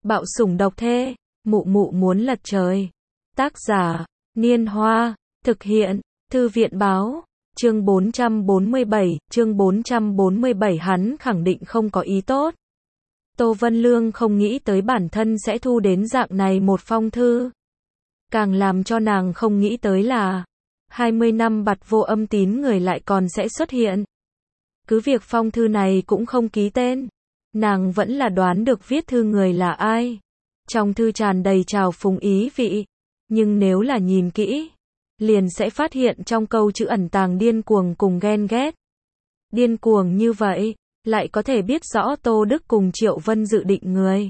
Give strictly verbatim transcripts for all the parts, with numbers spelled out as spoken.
Bạo sủng độc thê, mụ mụ muốn lật trời. Tác giả, Niên Hoa, thực hiện, Thư viện báo, chương bốn trăm bốn mươi bảy, chương bốn trăm bốn mươi bảy hắn khẳng định không có ý tốt. Tô Vân Lương không nghĩ tới bản thân sẽ thu đến dạng này một phong thư. Càng làm cho nàng không nghĩ tới là, hai mươi năm bặt vô âm tín người lại còn sẽ xuất hiện. Cứ việc phong thư này cũng không ký tên, nàng vẫn là đoán được viết thư người là ai. Trong thư tràn đầy trào phúng ý vị, nhưng nếu là nhìn kỹ, liền sẽ phát hiện trong câu chữ ẩn tàng điên cuồng cùng ghen ghét. Điên cuồng như vậy, lại có thể biết rõ Tô Đức cùng Triệu Vân dự định người.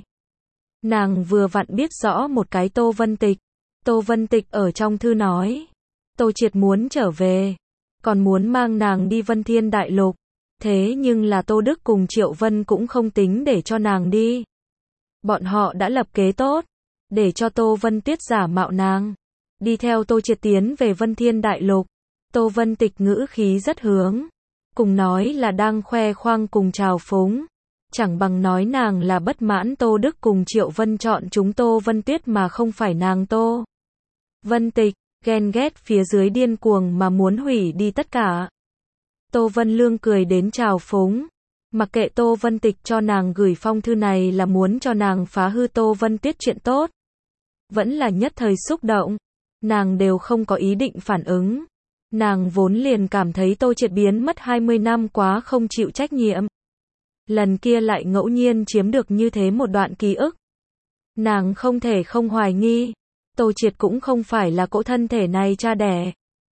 Nàng vừa vặn biết rõ một cái Tô Vân Tịch. Tô Vân Tịch ở trong thư nói, Tô Triệt muốn trở về, còn muốn mang nàng đi Vân Thiên Đại Lục. Thế nhưng là Tô Đức cùng Triệu Vân cũng không tính để cho nàng đi. Bọn họ đã lập kế tốt, để cho Tô Vân Tuyết giả mạo nàng, đi theo Tô Triệt tiến về Vân Thiên Đại Lục. Tô Vân Tịch ngữ khí rất hướng, cùng nói là đang khoe khoang cùng trào phúng. Chẳng bằng nói nàng là bất mãn Tô Đức cùng Triệu Vân chọn chúng Tô Vân Tuyết mà không phải nàng Tô Vân Tịch, ghen ghét phía dưới điên cuồng mà muốn hủy đi tất cả. Tô Vân Lương cười đến trào phúng, mặc kệ Tô Vân Tịch cho nàng gửi phong thư này là muốn cho nàng phá hư Tô Vân Tuyết chuyện tốt. Vẫn là nhất thời xúc động, nàng đều không có ý định phản ứng. Nàng vốn liền cảm thấy Tô Triệt biến mất hai mươi năm quá không chịu trách nhiệm. Lần kia lại ngẫu nhiên chiếm được như thế một đoạn ký ức. Nàng không thể không hoài nghi, Tô Triệt cũng không phải là cỗ thân thể này cha đẻ.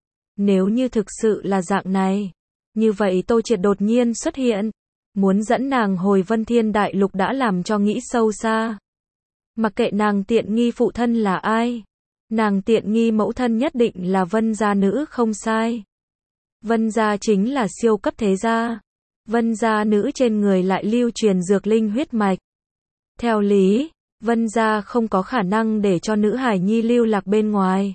Nếu như thực sự là dạng này, như vậy Tô Triệt đột nhiên xuất hiện, muốn dẫn nàng hồi Vân Thiên Đại Lục đã làm cho nghĩ sâu xa. Mặc kệ nàng tiện nghi phụ thân là ai, nàng tiện nghi mẫu thân nhất định là Vân gia nữ không sai. Vân gia chính là siêu cấp thế gia. Vân gia nữ trên người lại lưu truyền dược linh huyết mạch. Theo lý, Vân gia không có khả năng để cho nữ hài nhi lưu lạc bên ngoài.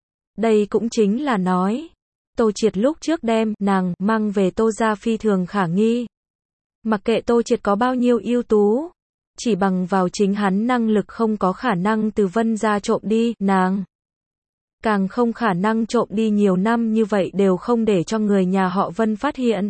Đây cũng chính là nói, Tô Triệt lúc trước đem nàng mang về Tô gia phi thường khả nghi. Mặc kệ Tô Triệt có bao nhiêu ưu tú, chỉ bằng vào chính hắn năng lực không có khả năng từ Vân gia trộm đi nàng. Càng không khả năng trộm đi nhiều năm như vậy đều không để cho người nhà họ Vân phát hiện.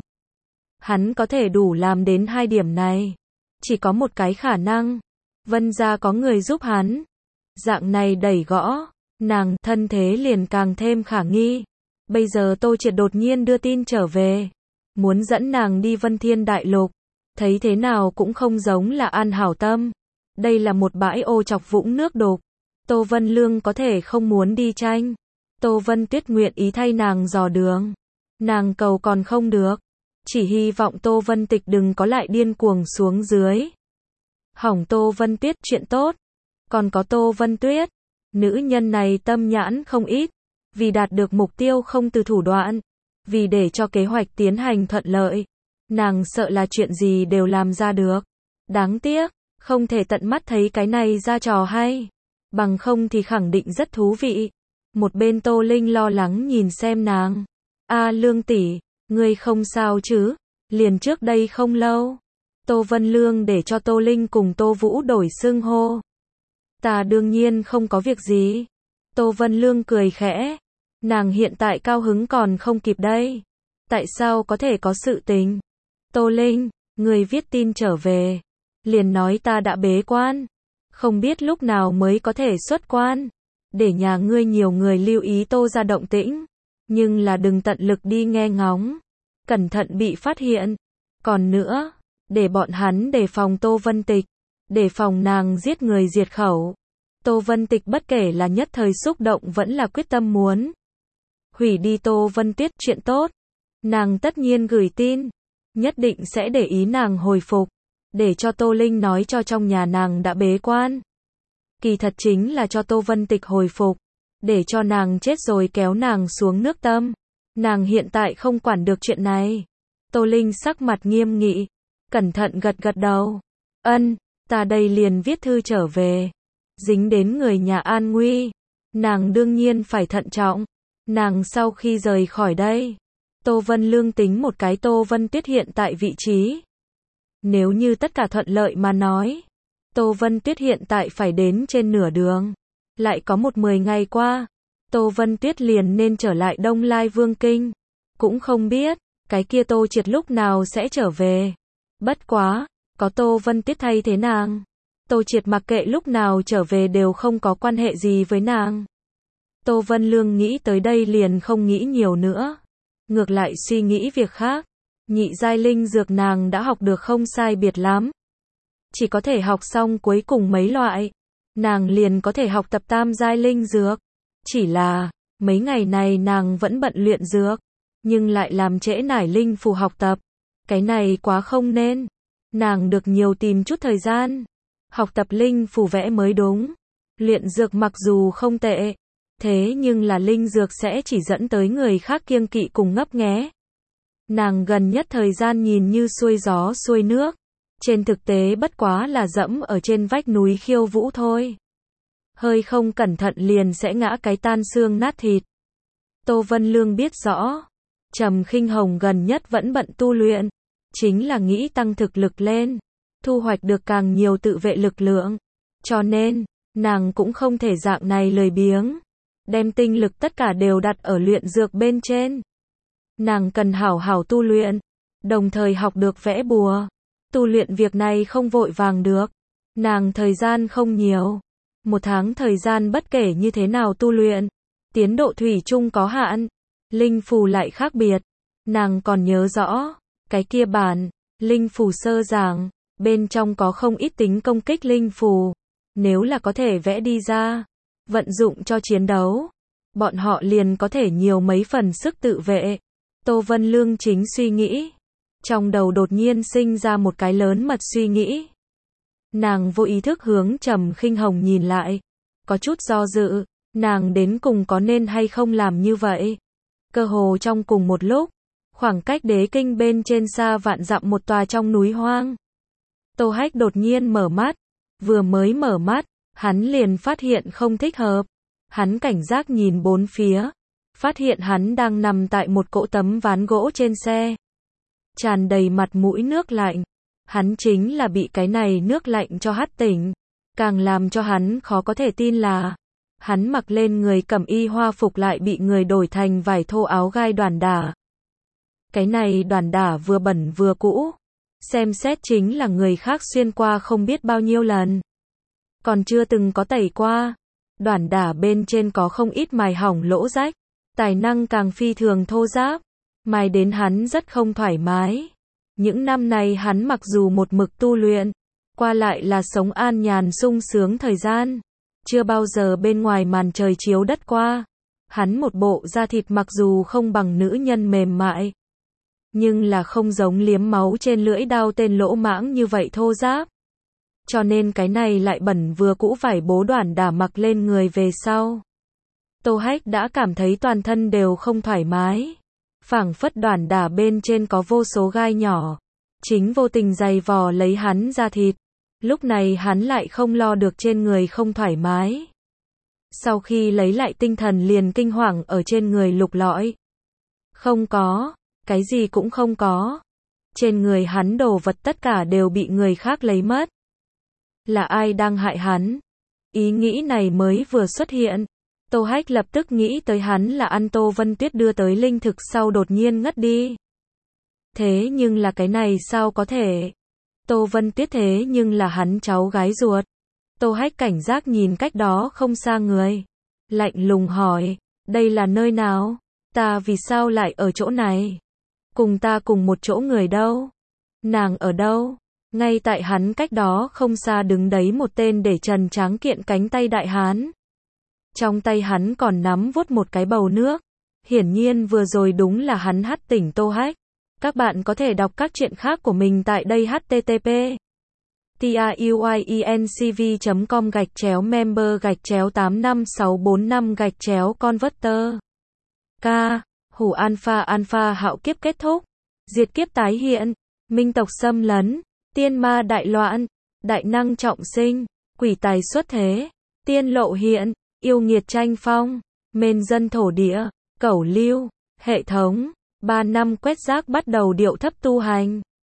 Hắn có thể đủ làm đến hai điểm này. Chỉ có một cái khả năng, Vân gia có người giúp hắn. Dạng này đẩy gõ, nàng thân thế liền càng thêm khả nghi. Bây giờ Tô Triệt đột nhiên đưa tin trở về, muốn dẫn nàng đi Vân Thiên Đại Lục. Thấy thế nào cũng không giống là an hảo tâm. Đây là một bãi ô chọc vũng nước đục. Tô Vân Lương có thể không muốn đi tranh. Tô Vân Tuyết nguyện ý thay nàng dò đường. Nàng cầu còn không được. Chỉ hy vọng Tô Vân Tịch đừng có lại điên cuồng xuống dưới. Hỏng Tô Vân Tuyết chuyện tốt. Còn có Tô Vân Tuyết. Nữ nhân này tâm nhãn không ít. Vì đạt được mục tiêu không từ thủ đoạn. Vì để cho kế hoạch tiến hành thuận lợi. Nàng sợ là chuyện gì đều làm ra được. Đáng tiếc, không thể tận mắt thấy cái này ra trò hay. Bằng không thì khẳng định rất thú vị. Một bên Tô Linh lo lắng nhìn xem nàng. A Lương tỷ, ngươi không sao chứ? Liền trước đây không lâu, Tô Vân Lương để cho Tô Linh cùng Tô Vũ đổi xưng hô. Ta đương nhiên không có việc gì. Tô Vân Lương cười khẽ. Nàng hiện tại cao hứng còn không kịp đây. Tại sao có thể có sự tình? Tô Linh, người viết tin trở về. Liền nói ta đã bế quan. Không biết lúc nào mới có thể xuất quan. Để nhà ngươi nhiều người lưu ý Tô gia động tĩnh. Nhưng là đừng tận lực đi nghe ngóng. Cẩn thận bị phát hiện. Còn nữa, để bọn hắn đề phòng Tô Vân Tịch. Đề phòng nàng giết người diệt khẩu. Tô Vân Tịch bất kể là nhất thời xúc động vẫn là quyết tâm muốn hủy đi Tô Vân Tuyết chuyện tốt. Nàng tất nhiên gửi tin. Nhất định sẽ để ý nàng hồi phục. Để cho Tô Linh nói cho trong nhà nàng đã bế quan. Kỳ thật chính là cho Tô Vân Tịch hồi phục. Để cho nàng chết rồi kéo nàng xuống nước tâm. Nàng hiện tại không quản được chuyện này. Tô Linh sắc mặt nghiêm nghị. Cẩn thận gật gật đầu. Ân, ta đây liền viết thư trở về. Dính đến người nhà an nguy. Nàng đương nhiên phải thận trọng. Nàng sau khi rời khỏi đây. Tô Vân Lương tính một cái Tô Vân Tuyết hiện tại vị trí. Nếu như tất cả thuận lợi mà nói. Tô Vân Tuyết hiện tại phải đến trên nửa đường. Lại có một mười ngày qua, Tô Vân Tuyết liền nên trở lại Đông Lai Vương Kinh. Cũng không biết, cái kia Tô Triệt lúc nào sẽ trở về. Bất quá, có Tô Vân Tuyết thay thế nàng. Tô Triệt mặc kệ lúc nào trở về đều không có quan hệ gì với nàng. Tô Vân Lương nghĩ tới đây liền không nghĩ nhiều nữa. Ngược lại suy nghĩ việc khác. Nhị giai linh dược nàng đã học được không sai biệt lắm. Chỉ có thể học xong cuối cùng mấy loại. Nàng liền có thể học tập tam giai linh dược. Chỉ là, mấy ngày này nàng vẫn bận luyện dược. Nhưng lại làm trễ nải linh phù học tập. Cái này quá không nên. Nàng được nhiều tìm chút thời gian. Học tập linh phù vẽ mới đúng. Luyện dược mặc dù không tệ. Thế nhưng là linh dược sẽ chỉ dẫn tới người khác kiêng kỵ cùng ngấp nghé. Nàng gần nhất thời gian nhìn như xuôi gió xuôi nước. Trên thực tế bất quá là dẫm ở trên vách núi khiêu vũ thôi. Hơi không cẩn thận liền sẽ ngã cái tan xương nát thịt. Tô Vân Lương biết rõ. Trầm Khinh Hồng gần nhất vẫn bận tu luyện. Chính là nghĩ tăng thực lực lên. Thu hoạch được càng nhiều tự vệ lực lượng. Cho nên, nàng cũng không thể dạng này lười biếng. Đem tinh lực tất cả đều đặt ở luyện dược bên trên. Nàng cần hảo hảo tu luyện. Đồng thời học được vẽ bùa. Tu luyện việc này không vội vàng được. Nàng thời gian không nhiều. Một tháng thời gian bất kể như thế nào tu luyện. Tiến độ thủy chung có hạn. Linh phù lại khác biệt. Nàng còn nhớ rõ. Cái kia bản. Linh phù sơ giảng. Bên trong có không ít tính công kích linh phù. Nếu là có thể vẽ đi ra. Vận dụng cho chiến đấu. Bọn họ liền có thể nhiều mấy phần sức tự vệ. Tô Vân Lương chính suy nghĩ. Trong đầu đột nhiên sinh ra một cái lớn mật suy nghĩ. Nàng vô ý thức hướng Trầm Khinh Hồng nhìn lại. Có chút do dự. Nàng đến cùng có nên hay không làm như vậy. Cơ hồ trong cùng một lúc. Khoảng cách đế kinh bên trên xa vạn dặm một tòa trong núi hoang. Tô Hách đột nhiên mở mắt. Vừa mới mở mắt. Hắn liền phát hiện không thích hợp. Hắn cảnh giác nhìn bốn phía. Phát hiện hắn đang nằm tại một cỗ tấm ván gỗ trên xe. Tràn đầy mặt mũi nước lạnh. Hắn chính là bị cái này nước lạnh cho hắt tỉnh. Càng làm cho hắn khó có thể tin là hắn mặc lên người cẩm y hoa phục lại bị người đổi thành vải thô áo gai đoàn đả. Cái này đoàn đả vừa bẩn vừa cũ. Xem xét chính là người khác xuyên qua không biết bao nhiêu lần. Còn chưa từng có tẩy qua. Đoàn đả bên trên có không ít mài hỏng lỗ rách. Tài năng càng phi thường thô ráp. Mài đến hắn rất không thoải mái. Những năm này hắn mặc dù một mực tu luyện. Qua lại là sống an nhàn sung sướng thời gian. Chưa bao giờ bên ngoài màn trời chiếu đất qua. Hắn một bộ da thịt mặc dù không bằng nữ nhân mềm mại. Nhưng là không giống liếm máu trên lưỡi đao tên lỗ mãng như vậy thô ráp. Cho nên cái này lại bẩn vừa cũ vải bố đoàn đả mặc lên người về sau. Tô Hách đã cảm thấy toàn thân đều không thoải mái. Phảng phất đoàn đả bên trên có vô số gai nhỏ. Chính vô tình giày vò lấy hắn da thịt. Lúc này hắn lại không lo được trên người không thoải mái. Sau khi lấy lại tinh thần liền kinh hoàng ở trên người lục lọi. Không có, cái gì cũng không có. Trên người hắn đồ vật tất cả đều bị người khác lấy mất. Là ai đang hại hắn? Ý nghĩ này mới vừa xuất hiện. Tô Hách lập tức nghĩ tới hắn là ăn Tô Vân Tuyết đưa tới linh thực sau đột nhiên ngất đi. Thế nhưng là cái này sao có thể? Tô Vân Tuyết thế nhưng là hắn cháu gái ruột. Tô Hách cảnh giác nhìn cách đó không xa người. Lạnh lùng hỏi, đây là nơi nào? Ta vì sao lại ở chỗ này? Cùng ta cùng một chỗ người đâu? Nàng ở đâu? Ngay tại hắn cách đó không xa đứng đấy một tên để trần tráng kiện cánh tay đại hán. Trong tay hắn còn nắm vuốt một cái bầu nước. Hiển nhiên vừa rồi đúng là hắn hắt tỉnh Tô Hách. Các bạn có thể đọc các truyện khác của mình tại đây h t t p truyencv chấm com gạch chéo member gạch chéo tám năm sáu bốn năm gạch chéo converter. K. Hủ alpha alpha hạo kiếp kết thúc. Diệt kiếp tái hiện. Minh tộc xâm lấn. Tiên ma đại loạn. Đại năng trọng sinh. Quỷ tài xuất thế. Tiên lộ hiện. Yêu nghiệt tranh phong. Mên dân thổ địa. Cẩu lưu. Hệ thống. Ba năm quét rác bắt đầu điệu thấp tu hành.